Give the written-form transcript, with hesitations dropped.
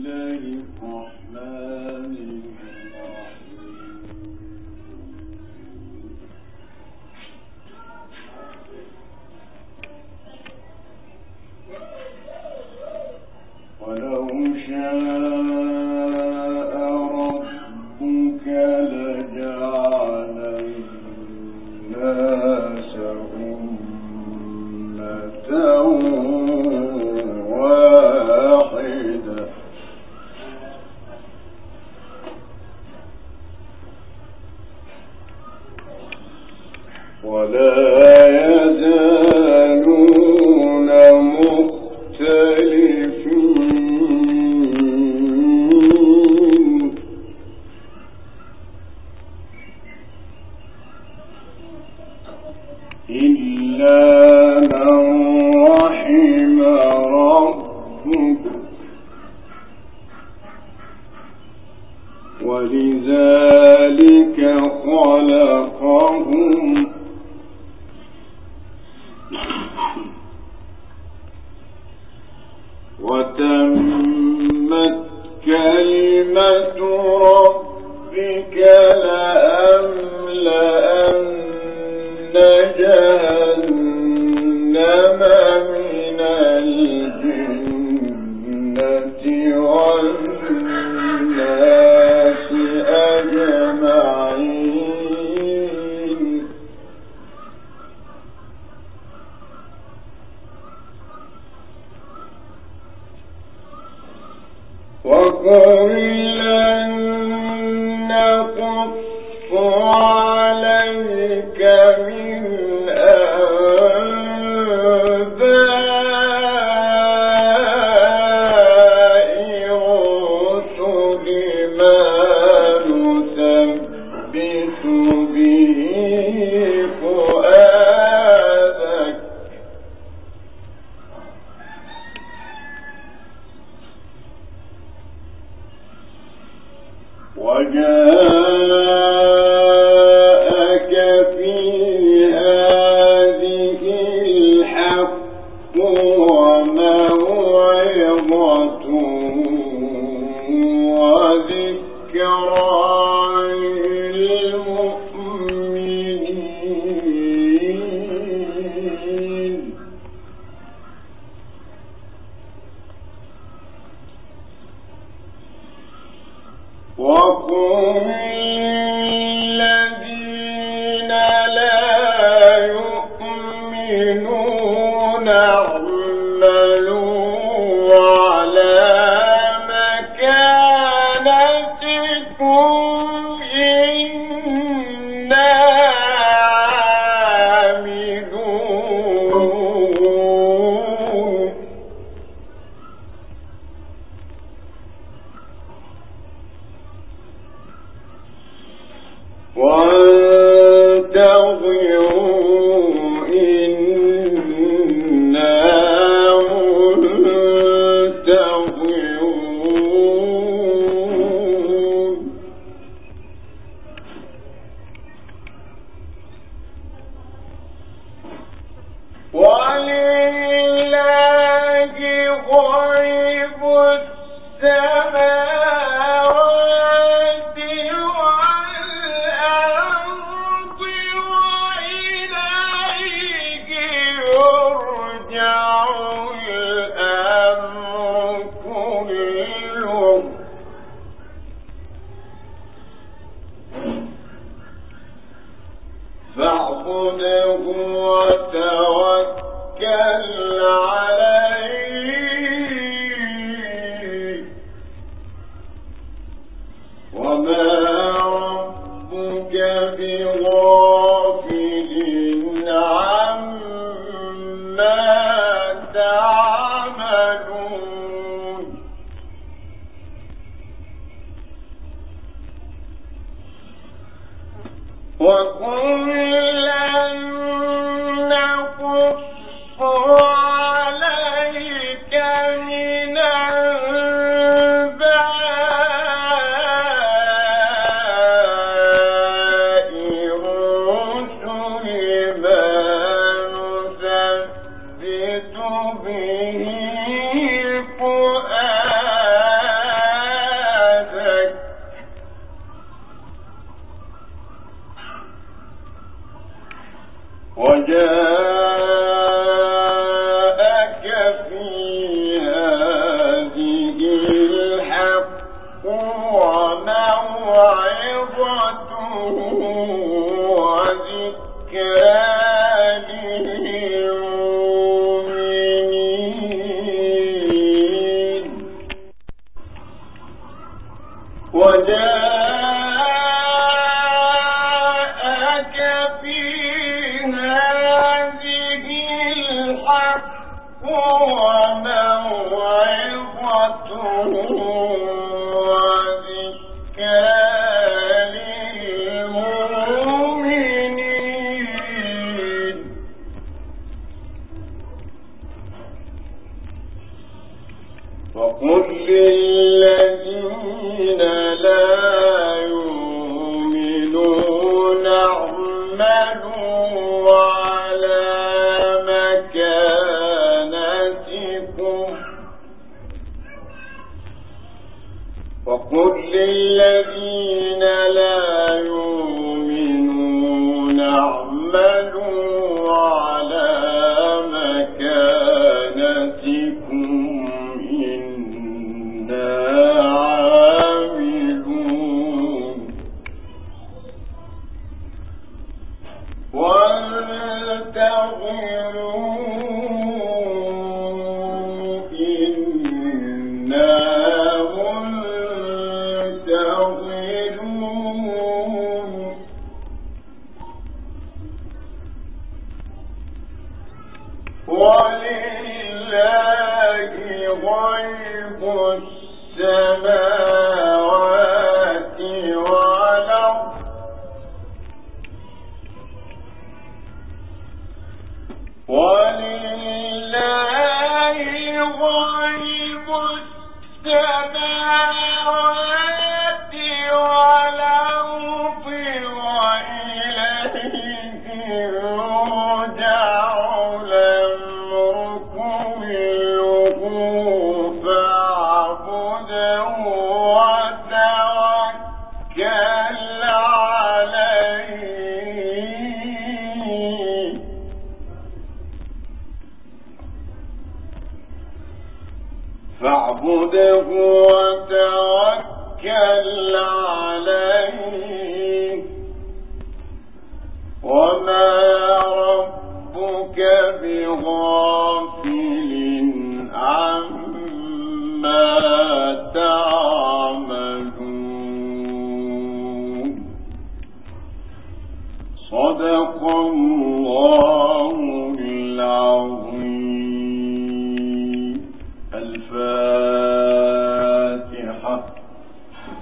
ولذلك خلقهم وتمت كلمة ربك لأملأن جهنم من الجنة والناس أجمعين وكلا نقص عليك من أنباء الرسل ما نثبت به فؤادك وجاءك في هذه الحق وموعظة وذكرى للمؤمنين وقل للذين لا يؤمنون اعملوا على مكانتكم إنا عاملون وانتظروا إنا منتظرون ولله غيب السماوات والأرض وإليه يرجع الأمر كله فاعبده وتوكل عليه وما ربك بغافل عما تعملون وكلا نقص عليك من أنباء الرسل ما نثبت به وقل للذين لا يؤمنون اعملوا على مكانتكم إنا عاملون وانتظروا ولله غيب السماوات والأرض ولله غيب السماوات والأرض وإليه يرجع فاعبده وتوكل عليه وما ربك بغافل عما تعملون صدق الله العظيم.